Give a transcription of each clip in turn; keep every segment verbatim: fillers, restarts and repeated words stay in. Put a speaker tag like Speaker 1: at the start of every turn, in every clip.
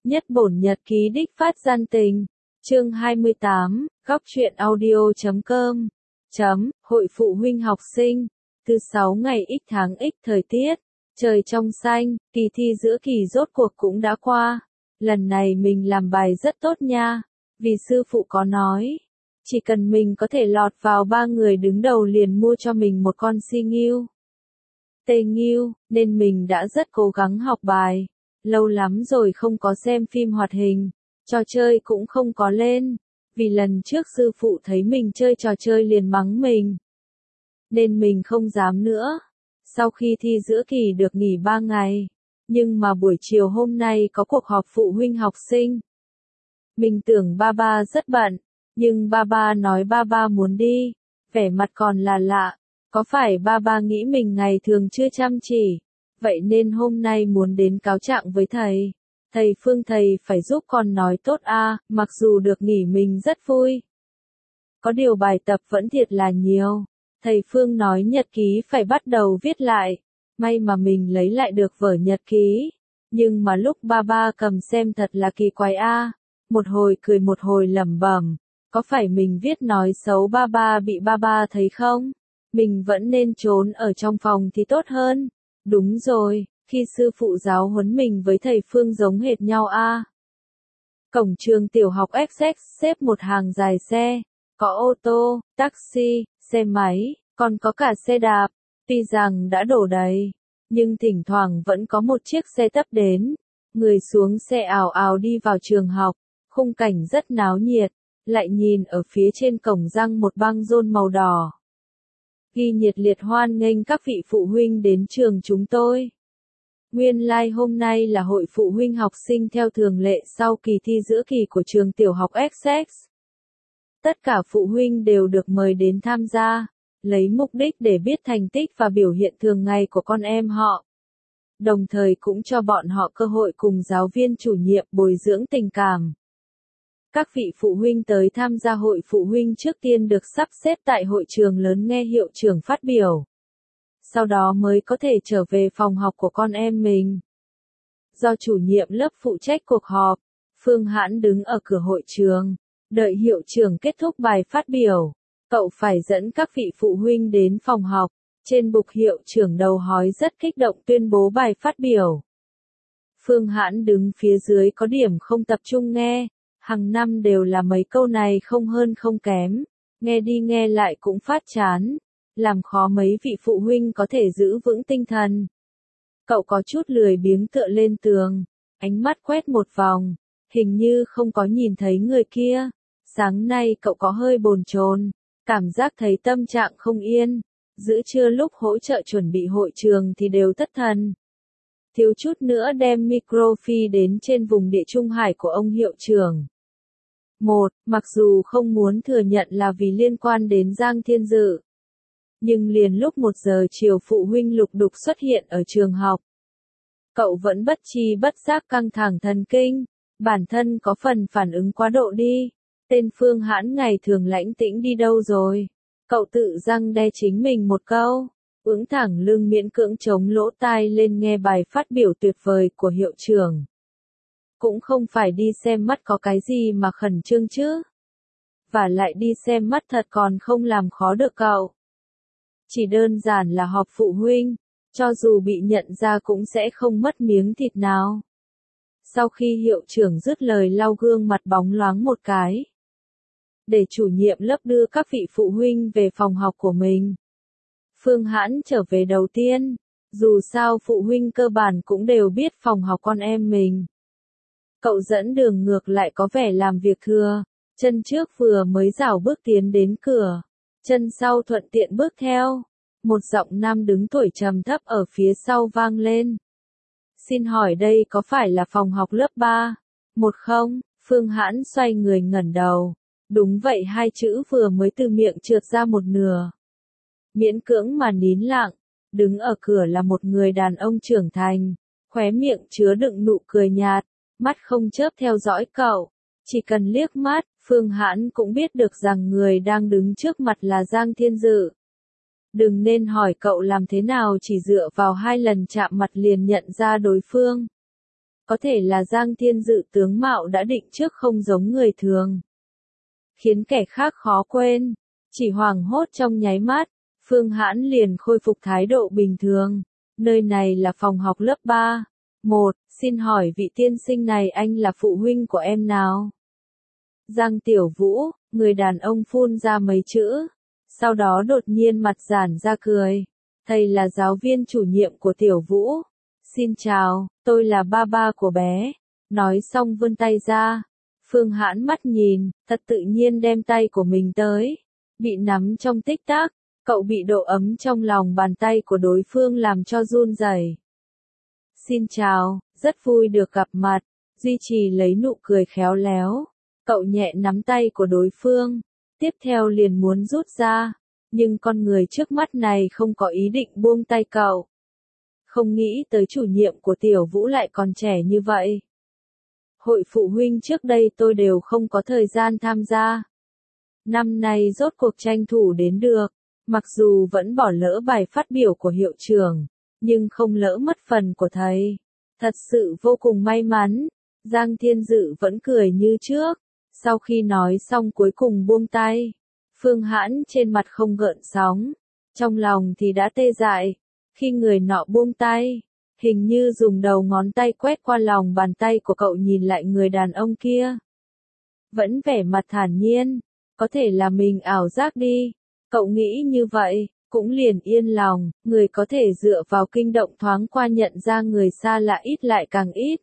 Speaker 1: Nhất bổn nhật ký đích phát gian tình. Chương hai mươi tám, góc truyện audio chấm com. Chấm, hội phụ huynh học sinh. Thứ sáu ngày X tháng X thời tiết. Trời trong xanh, kỳ thi giữa kỳ rốt cuộc cũng đã qua. Lần này mình làm bài rất tốt nha. Vì sư phụ có nói. Chỉ cần mình có thể lọt vào ba người đứng đầu liền mua cho mình một con si ngưu. Tê ngưu, nên mình đã rất cố gắng học bài. Lâu lắm rồi không có xem phim hoạt hình, trò chơi cũng không có lên, vì lần trước sư phụ thấy mình chơi trò chơi liền mắng mình. Nên mình không dám nữa. Sau khi thi giữa kỳ được nghỉ ba ngày, nhưng mà buổi chiều hôm nay có cuộc họp phụ huynh học sinh. Mình tưởng ba ba rất bận, nhưng ba ba nói ba ba muốn đi, vẻ mặt còn là lạ, có phải ba ba nghĩ mình ngày thường chưa chăm chỉ? Vậy nên hôm nay muốn đến cáo trạng với thầy. Thầy Phương thầy phải giúp con nói tốt a, mặc dù được nghỉ mình rất vui. Có điều bài tập vẫn thiệt là nhiều. Thầy Phương nói nhật ký phải bắt đầu viết lại. May mà mình lấy lại được vở nhật ký. Nhưng mà lúc ba ba cầm xem thật là kỳ quái a. Một hồi cười một hồi lẩm bẩm. Có phải mình viết nói xấu ba ba bị ba ba thấy không? Mình vẫn nên trốn ở trong phòng thì tốt hơn. Đúng rồi, khi sư phụ giáo huấn mình với thầy Phương giống hệt nhau a. Cổng trường tiểu học Essex xếp một hàng dài xe, có ô tô, taxi, xe máy, còn có cả xe đạp, tuy rằng đã đổ đầy, nhưng thỉnh thoảng vẫn có một chiếc xe tấp đến, người xuống xe ào ào đi vào trường học, khung cảnh rất náo nhiệt, lại nhìn ở phía trên cổng răng một băng rôn màu đỏ. Ghi nhiệt liệt hoan nghênh các vị phụ huynh đến trường chúng tôi. Nguyên lai like hôm nay là hội phụ huynh học sinh theo thường lệ sau kỳ thi giữa kỳ của trường tiểu học Essex. Tất cả phụ huynh đều được mời đến tham gia, lấy mục đích để biết thành tích và biểu hiện thường ngày của con em họ. Đồng thời cũng cho bọn họ cơ hội cùng giáo viên chủ nhiệm bồi dưỡng tình cảm. Các vị phụ huynh tới tham gia hội phụ huynh trước tiên được sắp xếp tại hội trường lớn nghe hiệu trưởng phát biểu. Sau đó mới có thể trở về phòng học của con em mình. Do chủ nhiệm lớp phụ trách cuộc họp, Phương Hãn đứng ở cửa hội trường, đợi hiệu trưởng kết thúc bài phát biểu. Cậu phải dẫn các vị phụ huynh đến phòng học. Trên bục hiệu trưởng đầu hói rất kích động tuyên bố bài phát biểu. Phương Hãn đứng phía dưới có điểm không tập trung nghe. Hàng năm đều là mấy câu này không hơn không kém, nghe đi nghe lại cũng phát chán, làm khó mấy vị phụ huynh có thể giữ vững tinh thần. Cậu có chút lười biếng tựa lên tường, ánh mắt quét một vòng, hình như không có nhìn thấy người kia. Sáng nay cậu có hơi bồn chồn, cảm giác thấy tâm trạng không yên, giữa trưa lúc hỗ trợ chuẩn bị hội trường thì đều thất thần. Thiếu chút nữa đem micro phi đến trên vùng địa trung hải của ông hiệu trưởng. Một, mặc dù không muốn thừa nhận là vì liên quan đến Giang Thiên Dự. Nhưng liền lúc một giờ chiều phụ huynh lục đục xuất hiện ở trường học. Cậu vẫn bất tri bất giác căng thẳng thần kinh, bản thân có phần phản ứng quá độ đi. Tên Phương Hãn ngày thường lãnh tĩnh đi đâu rồi? Cậu tự răng đe chính mình một câu, ưỡn thẳng lưng miễn cưỡng chống lỗ tai lên nghe bài phát biểu tuyệt vời của hiệu trưởng. Cũng không phải đi xem mắt có cái gì mà khẩn trương chứ. Và lại đi xem mắt thật còn không làm khó được cậu. Chỉ đơn giản là họp phụ huynh, cho dù bị nhận ra cũng sẽ không mất miếng thịt nào. Sau khi hiệu trưởng dứt lời lau gương mặt bóng loáng một cái. Để chủ nhiệm lớp đưa các vị phụ huynh về phòng học của mình. Phương Hãn trở về đầu tiên, dù sao phụ huynh cơ bản cũng đều biết phòng học con em mình. Cậu dẫn đường ngược lại có vẻ làm việc thừa, chân trước vừa mới rảo bước tiến đến cửa, chân sau thuận tiện bước theo. Một giọng nam đứng tuổi trầm thấp ở phía sau vang lên. Xin hỏi đây có phải là phòng học lớp ba? Một không? Phương Hãn xoay người ngẩng đầu. Đúng vậy, hai chữ vừa mới từ miệng trượt ra một nửa. Miễn cưỡng mà nín lặng, đứng ở cửa là một người đàn ông trưởng thành, khóe miệng chứa đựng nụ cười nhạt. Mắt không chớp theo dõi cậu, chỉ cần liếc mắt, Phương Hãn cũng biết được rằng người đang đứng trước mặt là Giang Thiên Dự. Đừng nên hỏi cậu làm thế nào chỉ dựa vào hai lần chạm mặt liền nhận ra đối phương. Có thể là Giang Thiên Dự tướng mạo đã định trước không giống người thường, khiến kẻ khác khó quên. Chỉ hoảng hốt trong nháy mắt, Phương Hãn liền khôi phục thái độ bình thường. Nơi này là phòng học lớp ba. Một, xin hỏi vị tiên sinh này anh là phụ huynh của em nào? Giang Tiểu Vũ, người đàn ông phun ra mấy chữ. Sau đó đột nhiên mặt giãn ra cười. Thầy là giáo viên chủ nhiệm của Tiểu Vũ. Xin chào, tôi là ba ba của bé. Nói xong vươn tay ra. Phương Hãn mắt nhìn, thật tự nhiên đem tay của mình tới. Bị nắm trong tích tắc, cậu bị độ ấm trong lòng bàn tay của đối phương làm cho run rẩy. Xin chào, rất vui được gặp mặt. Duy trì lấy nụ cười khéo léo. Cậu nhẹ nắm tay của đối phương. Tiếp theo liền muốn rút ra. Nhưng con người trước mắt này không có ý định buông tay cậu. Không nghĩ tới chủ nhiệm của Tiểu Vũ lại còn trẻ như vậy. Hội phụ huynh trước đây tôi đều không có thời gian tham gia. Năm nay rốt cuộc tranh thủ đến được. Mặc dù vẫn bỏ lỡ bài phát biểu của hiệu trưởng, nhưng không lỡ mất phần của thầy. Thật sự vô cùng may mắn. Giang Thiên Dự vẫn cười như trước. Sau khi nói xong cuối cùng buông tay. Phương Hãn trên mặt không gợn sóng. Trong lòng thì đã tê dại. Khi người nọ buông tay, hình như dùng đầu ngón tay quét qua lòng bàn tay của cậu nhìn lại người đàn ông kia. Vẫn vẻ mặt thản nhiên. Có thể là mình ảo giác đi. Cậu nghĩ như vậy, cũng liền yên lòng. Người có thể dựa vào kinh động thoáng qua nhận ra người xa lạ ít lại càng ít.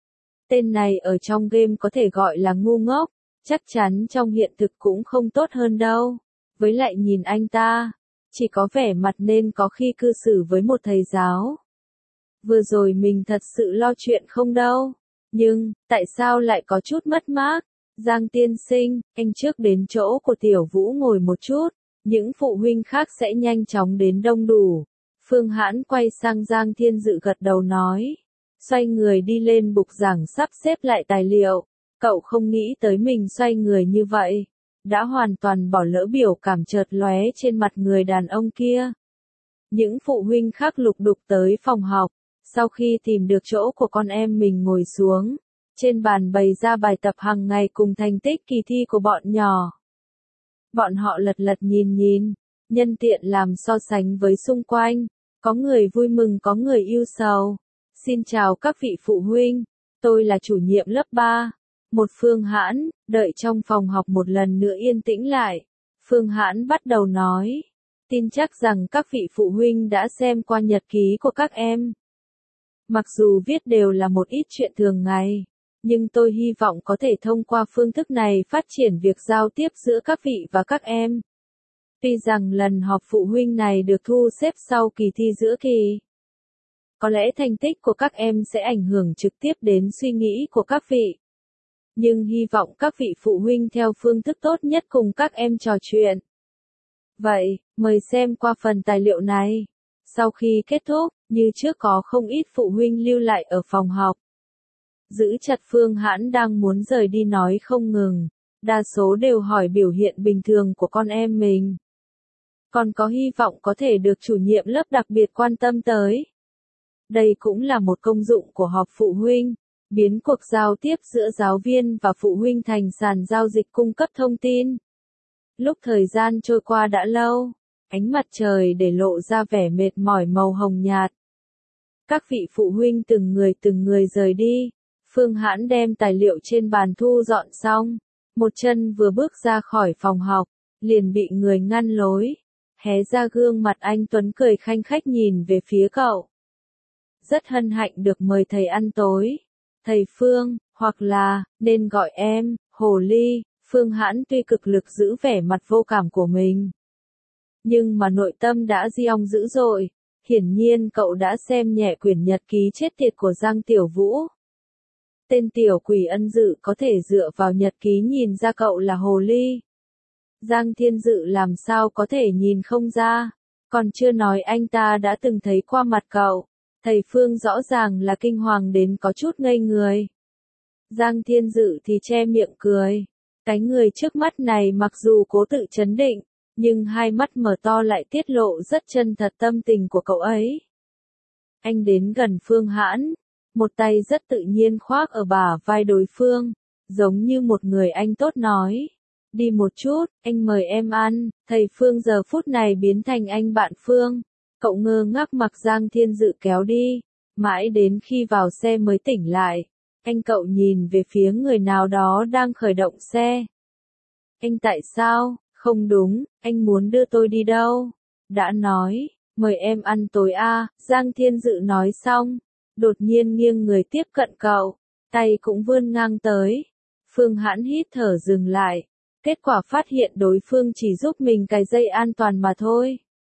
Speaker 1: Tên này ở trong game có thể gọi là ngu ngốc. Chắc chắn trong hiện thực cũng không tốt hơn đâu. Với lại nhìn anh ta, chỉ có vẻ mặt nên có khi cư xử với một thầy giáo. Vừa rồi mình thật sự lo chuyện không đâu. Nhưng, tại sao lại có chút mất mát? Giang tiên sinh, anh trước đến chỗ của Tiểu Vũ ngồi một chút. Những phụ huynh khác sẽ nhanh chóng đến đông đủ. Phương Hãn quay sang Giang Thiên Dự gật đầu nói. Xoay người đi lên bục giảng sắp xếp lại tài liệu. Cậu không nghĩ tới mình xoay người như vậy. Đã hoàn toàn bỏ lỡ biểu cảm chợt lóe trên mặt người đàn ông kia. Những phụ huynh khác lục đục tới phòng học. Sau khi tìm được chỗ của con em mình ngồi xuống. Trên bàn bày ra bài tập hàng ngày cùng thành tích kỳ thi của bọn nhỏ. Bọn họ lật lật nhìn nhìn. Nhân tiện làm so sánh với xung quanh. Có người vui mừng có người ưu sầu. Xin chào các vị phụ huynh. Tôi là chủ nhiệm lớp ba. Một Phương Hãn, đợi trong phòng học một lần nữa yên tĩnh lại. Phương Hãn bắt đầu nói. Tin chắc rằng các vị phụ huynh đã xem qua nhật ký của các em. Mặc dù viết đều là một ít chuyện thường ngày. Nhưng tôi hy vọng có thể thông qua phương thức này phát triển việc giao tiếp giữa các vị và các em. Tuy rằng lần họp phụ huynh này được thu xếp sau kỳ thi giữa kỳ. Có lẽ thành tích của các em sẽ ảnh hưởng trực tiếp đến suy nghĩ của các vị. Nhưng hy vọng các vị phụ huynh theo phương thức tốt nhất cùng các em trò chuyện. Vậy, mời xem qua phần tài liệu này. Sau khi kết thúc, như trước có không ít phụ huynh lưu lại ở phòng học. Giữ chặt Phương Hãn đang muốn rời đi nói không ngừng. Đa số đều hỏi biểu hiện bình thường của con em mình. Còn có hy vọng có thể được chủ nhiệm lớp đặc biệt quan tâm tới. Đây cũng là một công dụng của họp phụ huynh. Biến cuộc giao tiếp giữa giáo viên và phụ huynh thành sàn giao dịch cung cấp thông tin. Lúc thời gian trôi qua đã lâu, ánh mặt trời để lộ ra vẻ mệt mỏi màu hồng nhạt. Các vị phụ huynh từng người từng người rời đi. Phương Hãn đem tài liệu trên bàn thu dọn xong. Một chân vừa bước ra khỏi phòng học, liền bị người ngăn lối. Hé ra gương mặt anh Tuấn cười khanh khách nhìn về phía cậu. Rất hân hạnh được mời thầy ăn tối. Thầy Phương, hoặc là, nên gọi em, Hồ Ly. Phương Hãn tuy cực lực giữ vẻ mặt vô cảm của mình. Nhưng mà nội tâm đã giông dữ dội. Hiển nhiên cậu đã xem nhẹ quyển nhật ký chết tiệt của Giang Tiểu Vũ. Tên tiểu quỷ ân dự có thể dựa vào nhật ký nhìn ra cậu là Hồ Ly. Giang Thiên Dự làm sao có thể nhìn không ra. Còn chưa nói anh ta đã từng thấy qua mặt cậu. Thầy Phương rõ ràng là kinh hoàng đến có chút ngây người. Giang Thiên Dự thì che miệng cười. Cái người trước mắt này mặc dù cố tự trấn định, nhưng hai mắt mở to lại tiết lộ rất chân thật tâm tình của cậu ấy. Anh đến gần Phương Hãn, một tay rất tự nhiên khoác ở bả vai đối phương, giống như một người anh tốt nói. Đi một chút, anh mời em ăn, thầy Phương giờ phút này biến thành anh bạn Phương. Cậu ngơ ngác mặc Giang Thiên Dự kéo đi, mãi đến khi vào xe mới tỉnh lại. Anh cậu nhìn về phía người nào đó đang khởi động xe. Anh tại sao? Không đúng, anh muốn đưa tôi đi đâu? Đã nói, mời em ăn tối a. Giang Thiên Dự nói xong, đột nhiên nghiêng người tiếp cận cậu, tay cũng vươn ngang tới. Phương Hãn hít thở dừng lại, kết quả phát hiện đối phương chỉ giúp mình cài dây an toàn mà thôi.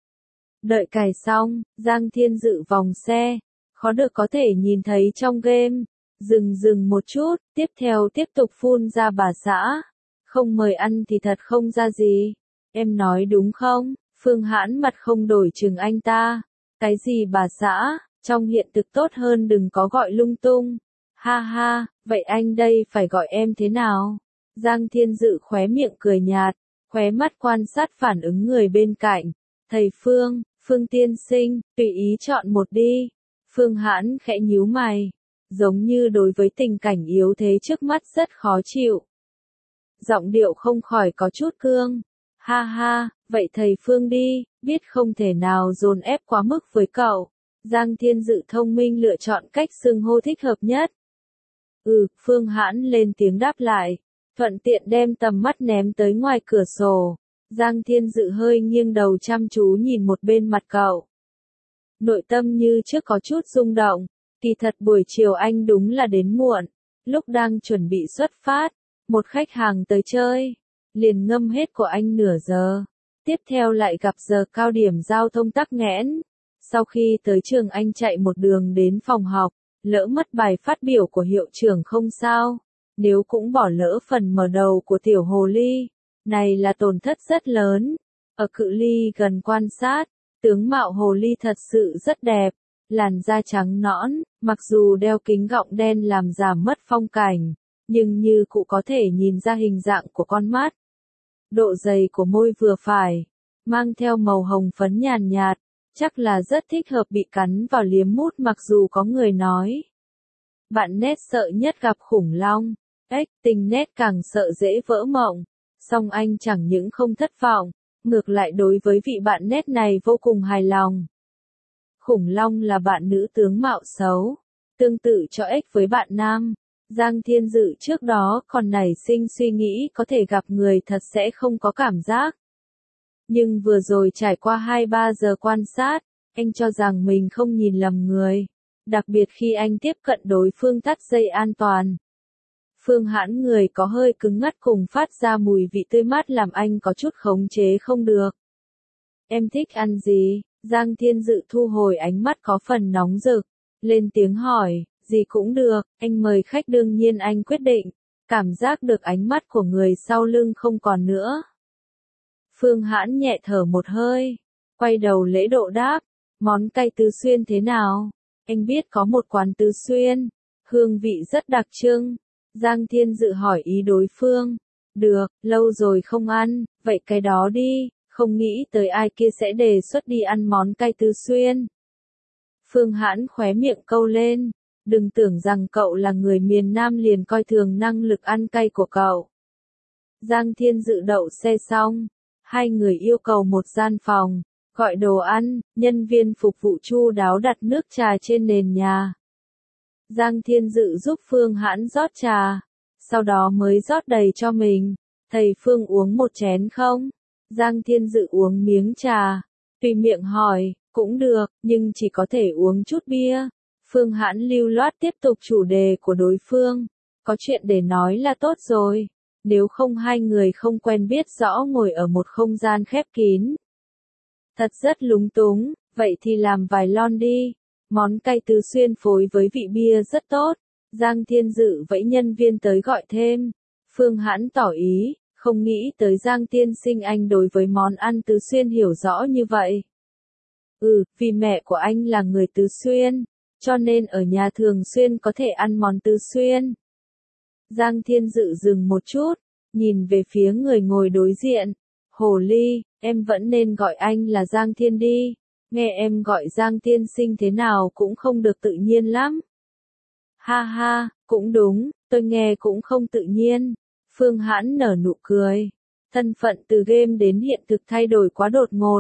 Speaker 1: Đợi cài xong, Giang Thiên Dự vòng xe, khó được có thể nhìn thấy trong game. Dừng dừng một chút, tiếp theo tiếp tục phun ra bà xã. Không mời ăn thì thật không ra gì. Em nói đúng không? Phương Hãn mặt không đổi chừng anh ta. Cái gì bà xã, trong hiện thực tốt hơn đừng có gọi lung tung. Ha ha, vậy anh đây phải gọi em thế nào? Giang Thiên Dự khóe miệng cười nhạt, khóe mắt quan sát phản ứng người bên cạnh. Thầy Phương, Phương tiên sinh, tùy ý chọn một đi. Phương Hãn khẽ nhíu mày, giống như đối với tình cảnh yếu thế trước mắt rất khó chịu. Giọng điệu không khỏi có chút cương. Ha ha, vậy thầy Phương đi, biết không thể nào dồn ép quá mức với cậu. Giang Thiên Dự thông minh lựa chọn cách xưng hô thích hợp nhất. Ừ, Phương Hãn lên tiếng đáp lại, thuận tiện đem tầm mắt ném tới ngoài cửa sổ. Giang Thiên Dự hơi nghiêng đầu chăm chú nhìn một bên mặt cậu. Nội tâm như trước có chút rung động, kỳ thật buổi chiều anh đúng là đến muộn. Lúc đang chuẩn bị xuất phát, một khách hàng tới chơi, liền ngâm hết của anh nửa giờ. Tiếp theo lại gặp giờ cao điểm giao thông tắc nghẽn. Sau khi tới trường anh chạy một đường đến phòng học, lỡ mất bài phát biểu của hiệu trưởng không sao. Nếu cũng bỏ lỡ phần mở đầu của tiểu hồ ly, này là tổn thất rất lớn. Ở cự ly gần quan sát, tướng mạo hồ ly thật sự rất đẹp, làn da trắng nõn, mặc dù đeo kính gọng đen làm giảm mất phong cảnh, nhưng như cụ có thể nhìn ra hình dạng của con mắt. Độ dày của môi vừa phải, mang theo màu hồng phấn nhàn nhạt, chắc là rất thích hợp bị cắn vào liếm mút mặc dù có người nói. Bạn nét sợ nhất gặp khủng long, ếch tình nét càng sợ dễ vỡ mộng, song anh chẳng những không thất vọng, ngược lại đối với vị bạn nét này vô cùng hài lòng. Khủng long là bạn nữ tướng mạo xấu, tương tự cho ếch với bạn nam. Giang Thiên Dự trước đó còn nảy sinh suy nghĩ có thể gặp người thật sẽ không có cảm giác. Nhưng vừa rồi trải qua hai ba giờ quan sát, anh cho rằng mình không nhìn lầm người. Đặc biệt khi anh tiếp cận đối phương thắt dây an toàn. Phương Hãn người có hơi cứng ngắt cùng phát ra mùi vị tươi mát làm anh có chút khống chế không được. Em thích ăn gì? Giang Thiên Dự thu hồi ánh mắt có phần nóng rực, lên tiếng hỏi, gì cũng được, anh mời khách đương nhiên anh quyết định, cảm giác được ánh mắt của người sau lưng không còn nữa. Phương Hãn nhẹ thở một hơi, quay đầu lễ độ đáp, món cay tứ xuyên thế nào? Anh biết có một quán tứ xuyên, hương vị rất đặc trưng. Giang Thiên Dự hỏi ý đối phương, được, lâu rồi không ăn, vậy cái đó đi, không nghĩ tới ai kia sẽ đề xuất đi ăn món cay tứ xuyên. Phương Hãn khóe miệng câu lên, đừng tưởng rằng cậu là người miền Nam liền coi thường năng lực ăn cay của cậu. Giang Thiên Dự đậu xe xong, hai người yêu cầu một gian phòng, gọi đồ ăn, nhân viên phục vụ chu đáo đặt nước trà trên nền nhà. Giang Thiên Dự giúp Phương Hãn rót trà, sau đó mới rót đầy cho mình. Thầy Phương uống một chén không? Giang Thiên Dự uống miếng trà, tùy miệng hỏi, cũng được, nhưng chỉ có thể uống chút bia. Phương Hãn lưu loát tiếp tục chủ đề của đối phương, có chuyện để nói là tốt rồi, nếu không hai người không quen biết rõ ngồi ở một không gian khép kín. Thật rất lúng túng, vậy thì làm vài lon đi. Món cay tứ xuyên phối với vị bia rất tốt. Giang Thiên Dự vẫy nhân viên tới gọi thêm. Phương Hãn tỏ ý, không nghĩ tới Giang tiên sinh anh đối với món ăn tứ xuyên hiểu rõ như vậy. Ừ, vì mẹ của anh là người tứ xuyên, cho nên ở nhà thường xuyên có thể ăn món tứ xuyên. Giang Thiên Dự dừng một chút, nhìn về phía người ngồi đối diện. Hồ ly, em vẫn nên gọi anh là Giang Thiên đi. Nghe em gọi Giang tiên sinh thế nào cũng không được tự nhiên lắm. Ha ha, cũng đúng, tôi nghe cũng không tự nhiên. Phương Hãn nở nụ cười. Thân phận từ game đến hiện thực thay đổi quá đột ngột,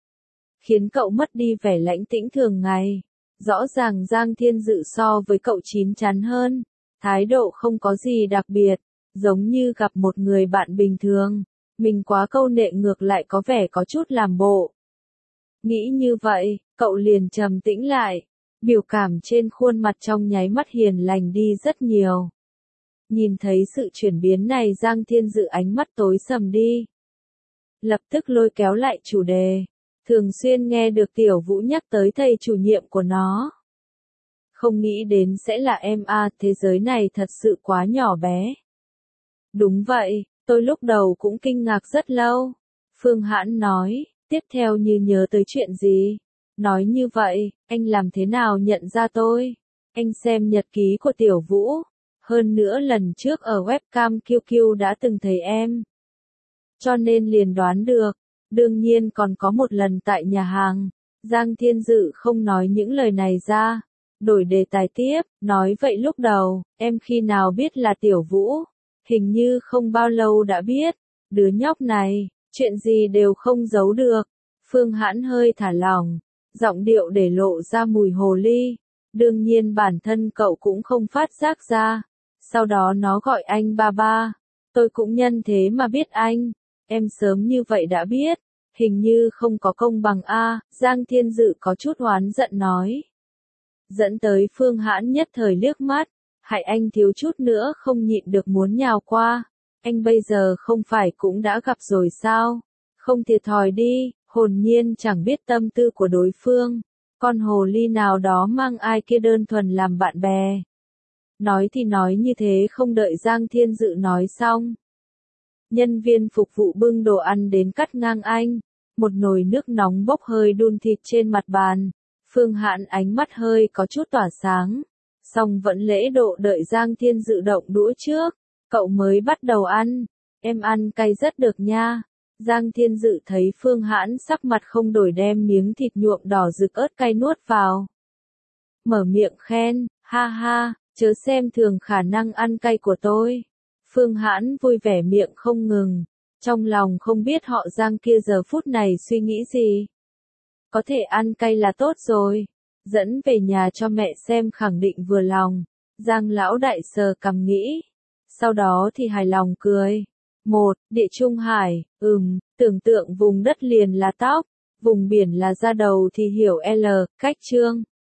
Speaker 1: khiến cậu mất đi vẻ lãnh tĩnh thường ngày. Rõ ràng Giang Thiên Dự so với cậu chín chắn hơn, thái độ không có gì đặc biệt, giống như gặp một người bạn bình thường. Mình quá câu nệ ngược lại có vẻ có chút làm bộ. Nghĩ như vậy, cậu liền trầm tĩnh lại, biểu cảm trên khuôn mặt trong nháy mắt hiền lành đi rất nhiều. Nhìn thấy sự chuyển biến này, Giang Thiên Dự ánh mắt tối sầm đi. Lập tức lôi kéo lại chủ đề. Thường xuyên nghe được Tiểu Vũ nhắc tới thầy chủ nhiệm của nó. Không nghĩ đến sẽ là em a, thế giới này thật sự quá nhỏ bé. Đúng vậy, tôi lúc đầu cũng kinh ngạc rất lâu. Phương Hãn nói, tiếp theo như nhớ tới chuyện gì. Nói như vậy, anh làm thế nào nhận ra tôi? Anh xem nhật ký của Tiểu Vũ. Hơn nữa lần trước ở webcam quy quy đã từng thấy em. Cho nên liền đoán được. Đương nhiên còn có một lần tại nhà hàng. Giang Thiên Dự không nói những lời này ra. Đổi đề tài tiếp, nói vậy lúc đầu, em khi nào biết là Tiểu Vũ? Hình như không bao lâu đã biết. Đứa nhóc này, chuyện gì đều không giấu được. Phương Hãn hơi thả lỏng, giọng điệu để lộ ra mùi hồ ly. Đương nhiên bản thân cậu cũng không phát giác ra. Sau đó nó gọi anh ba ba. Tôi cũng nhân thế mà biết anh. Em sớm như vậy đã biết. Hình như không có công bằng a. Giang Thiên Dự có chút oán giận nói. Dẫn tới Phương Hãn nhất thời liếc mắt. Hại anh thiếu chút nữa không nhịn được muốn nhào qua. Anh bây giờ không phải cũng đã gặp rồi sao? Không thiệt thòi đi, hồn nhiên chẳng biết tâm tư của đối phương. Con hồ ly nào đó mang ai kia đơn thuần làm bạn bè. Nói thì nói như thế, không đợi Giang Thiên Dự nói xong. Nhân viên phục vụ bưng đồ ăn đến cắt ngang anh. Một nồi nước nóng bốc hơi đun thịt trên mặt bàn. Phương Hãn ánh mắt hơi có chút tỏa sáng. Xong vẫn lễ độ đợi Giang Thiên Dự động đũa trước. Cậu mới bắt đầu ăn. Em ăn cay rất được nha. Giang Thiên Dự thấy Phương Hãn sắc mặt không đổi đem miếng thịt nhuộm đỏ rực ớt cay nuốt vào. Mở miệng khen, ha ha, chớ xem thường khả năng ăn cay của tôi. Phương Hãn vui vẻ miệng không ngừng. Trong lòng không biết họ Giang kia giờ phút này suy nghĩ gì. Có thể ăn cay là tốt rồi. Dẫn về nhà cho mẹ xem khẳng định vừa lòng. Giang lão đại sờ cằm nghĩ. Sau đó thì hài lòng cười. Một, địa trung hải, ừm, tưởng tượng vùng đất liền là tóc, vùng biển là da đầu thì hiểu L, cách chương.